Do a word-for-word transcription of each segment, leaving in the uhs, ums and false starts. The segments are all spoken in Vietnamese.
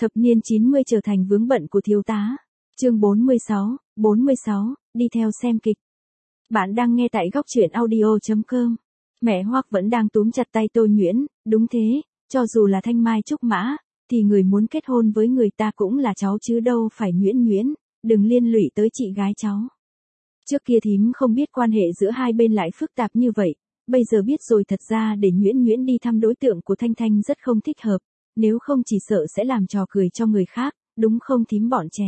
Thập niên chín mươi trở thành vướng bận của thiếu tá. Chương bốn mươi sáu, bốn mươi sáu, đi theo xem kịch. Bạn đang nghe tại góc truyện audio chấm com. Mẹ Hoắc vẫn đang túm chặt tay Tô Nhuyễn, đúng thế, cho dù là thanh mai trúc mã, thì người muốn kết hôn với người ta cũng là cháu chứ đâu phải Nhuyễn Nhuyễn, đừng liên lụy tới chị gái cháu. Trước kia thím không biết quan hệ giữa hai bên lại phức tạp như vậy, bây giờ biết rồi, thật ra để Nhuyễn Nhuyễn đi thăm đối tượng của Thanh Thanh rất không thích hợp, nếu không chỉ sợ sẽ làm trò cười cho người khác, đúng không thím bọn trẻ.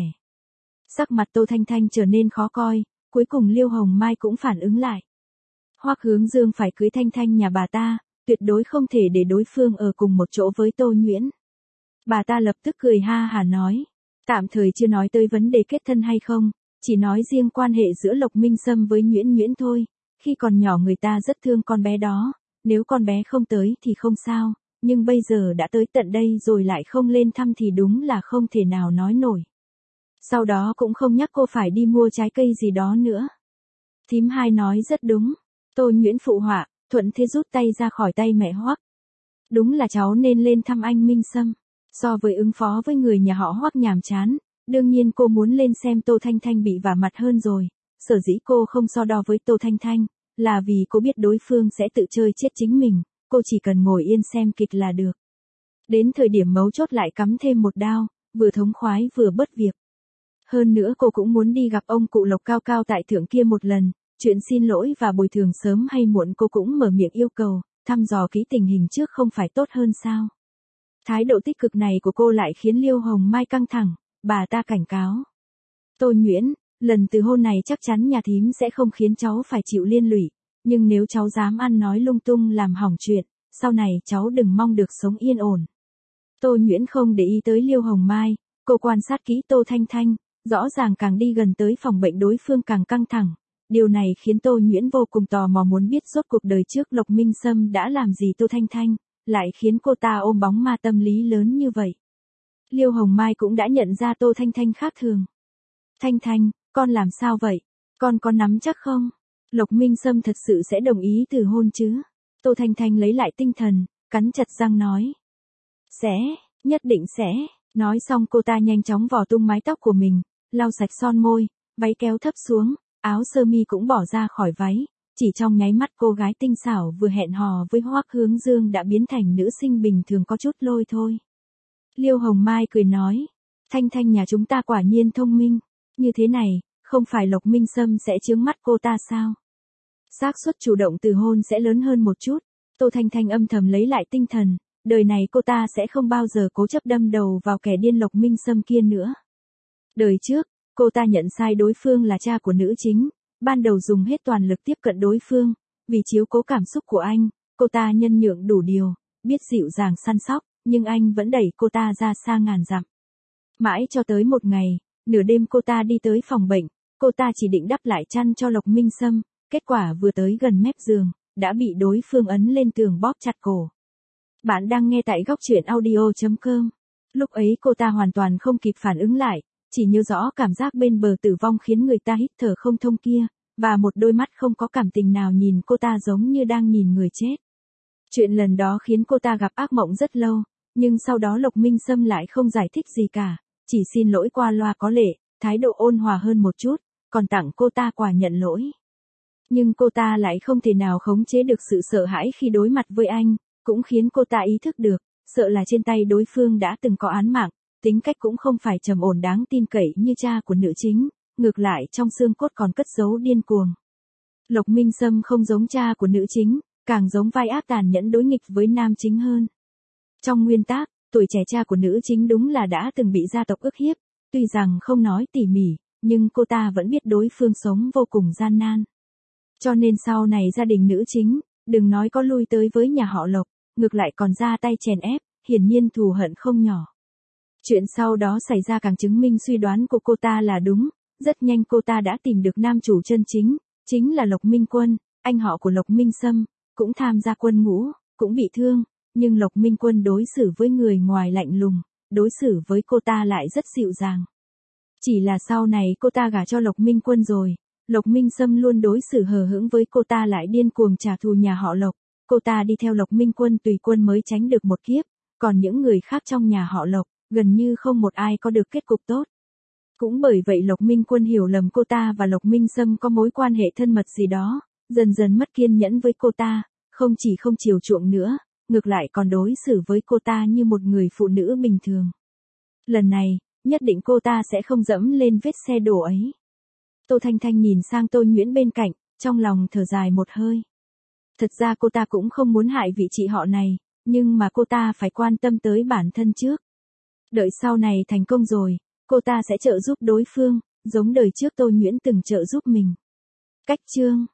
Sắc mặt Tô Thanh Thanh trở nên khó coi, cuối cùng Liêu Hồng Mai cũng phản ứng lại. Hoắc Hướng Dương phải cưới Thanh Thanh nhà bà ta, tuyệt đối không thể để đối phương ở cùng một chỗ với Tô Nhuyễn. Bà ta lập tức cười ha hả nói, tạm thời chưa nói tới vấn đề kết thân hay không, chỉ nói riêng quan hệ giữa Lộc Minh Sâm với Nhuyễn Nhuyễn thôi, khi còn nhỏ người ta rất thương con bé đó, nếu con bé không tới thì không sao, nhưng bây giờ đã tới tận đây rồi lại không lên thăm thì đúng là không thể nào nói nổi. Sau đó cũng không nhắc cô phải đi mua trái cây gì đó nữa. Thím hai nói rất đúng. Tô Nhuyễn phụ họa, thuận thế rút tay ra khỏi tay mẹ Hoắc. Đúng là cháu nên lên thăm anh Minh Sâm. So với ứng phó với người nhà họ Hoắc nhàm chán, đương nhiên cô muốn lên xem Tô Thanh Thanh bị vả mặt hơn rồi. Sở dĩ cô không so đo với Tô Thanh Thanh, là vì cô biết đối phương sẽ tự chơi chết chính mình, cô chỉ cần ngồi yên xem kịch là được. Đến thời điểm mấu chốt lại cắm thêm một đao, vừa thống khoái vừa bất việc. Hơn nữa cô cũng muốn đi gặp ông cụ Lộc cao cao tại thượng kia một lần, chuyện xin lỗi và bồi thường sớm hay muộn cô cũng mở miệng yêu cầu, thăm dò kỹ tình hình trước không phải tốt hơn sao. Thái độ tích cực này của cô lại khiến Liêu Hồng Mai căng thẳng, bà ta cảnh cáo. Tô Nhuyễn, lần từ hôn này chắc chắn nhà thím sẽ không khiến cháu phải chịu liên lụy, nhưng nếu cháu dám ăn nói lung tung làm hỏng chuyện, sau này cháu đừng mong được sống yên ổn. Tô Nhuyễn không để ý tới Liêu Hồng Mai, cô quan sát kỹ Tô Thanh Thanh, rõ ràng càng đi gần tới phòng bệnh đối phương càng căng thẳng. Điều này khiến Tô Nhuyễn vô cùng tò mò muốn biết rốt cuộc đời trước Lộc Minh Sâm đã làm gì Tô Thanh Thanh, lại khiến cô ta ôm bóng ma tâm lý lớn như vậy. Liêu Hồng Mai cũng đã nhận ra Tô Thanh Thanh khác thường. Thanh Thanh, con làm sao vậy? Con có nắm chắc không? Lộc Minh Sâm thật sự sẽ đồng ý từ hôn chứ? Tô Thanh Thanh lấy lại tinh thần, cắn chặt răng nói. Sẽ, nhất định sẽ. Nói xong cô ta nhanh chóng vò tung mái tóc của mình, lau sạch son môi, váy kéo thấp xuống, áo sơ mi cũng bỏ ra khỏi váy, chỉ trong nháy mắt cô gái tinh xảo vừa hẹn hò với Hoắc Hướng Dương đã biến thành nữ sinh bình thường có chút lôi thôi. Liêu Hồng Mai cười nói, Thanh Thanh nhà chúng ta quả nhiên thông minh, như thế này, không phải Lộc Minh Sâm sẽ chướng mắt cô ta sao? Xác suất chủ động từ hôn sẽ lớn hơn một chút. Tô Thanh Thanh âm thầm lấy lại tinh thần, đời này cô ta sẽ không bao giờ cố chấp đâm đầu vào kẻ điên Lộc Minh Sâm kia nữa. Đời trước, cô ta nhận sai đối phương là cha của nữ chính, ban đầu dùng hết toàn lực tiếp cận đối phương, vì chiếu cố cảm xúc của anh, cô ta nhân nhượng đủ điều, biết dịu dàng săn sóc, nhưng anh vẫn đẩy cô ta ra xa ngàn dặm. Mãi cho tới một ngày, nửa đêm cô ta đi tới phòng bệnh, cô ta chỉ định đắp lại chăn cho Lộc Minh Sâm, kết quả vừa tới gần mép giường, đã bị đối phương ấn lên tường bóp chặt cổ. Bạn đang nghe tại góc truyện audio chấm com. Lúc ấy cô ta hoàn toàn không kịp phản ứng lại, chỉ nhớ rõ cảm giác bên bờ tử vong khiến người ta hít thở không thông kia, và một đôi mắt không có cảm tình nào nhìn cô ta giống như đang nhìn người chết. Chuyện lần đó khiến cô ta gặp ác mộng rất lâu, nhưng sau đó Lộc Minh Sâm lại không giải thích gì cả, chỉ xin lỗi qua loa có lệ, thái độ ôn hòa hơn một chút, còn tặng cô ta quà nhận lỗi. Nhưng cô ta lại không thể nào khống chế được sự sợ hãi khi đối mặt với anh, cũng khiến cô ta ý thức được, sợ là trên tay đối phương đã từng có án mạng, tính cách cũng không phải trầm ổn đáng tin cậy như cha của nữ chính, ngược lại trong xương cốt còn cất giấu điên cuồng. Lộc Minh Sâm không giống cha của nữ chính, càng giống vai ác tàn nhẫn đối nghịch với nam chính hơn. Trong nguyên tác, tuổi trẻ cha của nữ chính đúng là đã từng bị gia tộc ức hiếp, tuy rằng không nói tỉ mỉ, nhưng cô ta vẫn biết đối phương sống vô cùng gian nan. Cho nên sau này gia đình nữ chính, đừng nói có lui tới với nhà họ Lộc, ngược lại còn ra tay chèn ép, hiển nhiên thù hận không nhỏ. Chuyện sau đó xảy ra càng chứng minh suy đoán của cô ta là đúng, rất nhanh cô ta đã tìm được nam chủ chân chính, chính là Lộc Minh Quân, anh họ của Lộc Minh Sâm, cũng tham gia quân ngũ, cũng bị thương, nhưng Lộc Minh Quân đối xử với người ngoài lạnh lùng, đối xử với cô ta lại rất dịu dàng. Chỉ là sau này cô ta gả cho Lộc Minh Quân rồi, Lộc Minh Sâm luôn đối xử hờ hững với cô ta lại điên cuồng trả thù nhà họ Lộc, cô ta đi theo Lộc Minh Quân tùy quân mới tránh được một kiếp, còn những người khác trong nhà họ Lộc, gần như không một ai có được kết cục tốt. Cũng bởi vậy Lộc Minh Quân hiểu lầm cô ta và Lộc Minh Sâm có mối quan hệ thân mật gì đó, dần dần mất kiên nhẫn với cô ta, không chỉ không chiều chuộng nữa, ngược lại còn đối xử với cô ta như một người phụ nữ bình thường. Lần này, nhất định cô ta sẽ không dẫm lên vết xe đổ ấy. Tô Thanh Thanh nhìn sang Tô Nhuyễn bên cạnh, trong lòng thở dài một hơi. Thật ra cô ta cũng không muốn hại vị chị họ này, nhưng mà cô ta phải quan tâm tới bản thân trước. Đợi sau này thành công rồi, cô ta sẽ trợ giúp đối phương, giống đời trước Tô Nhuyễn từng trợ giúp mình. Cách chương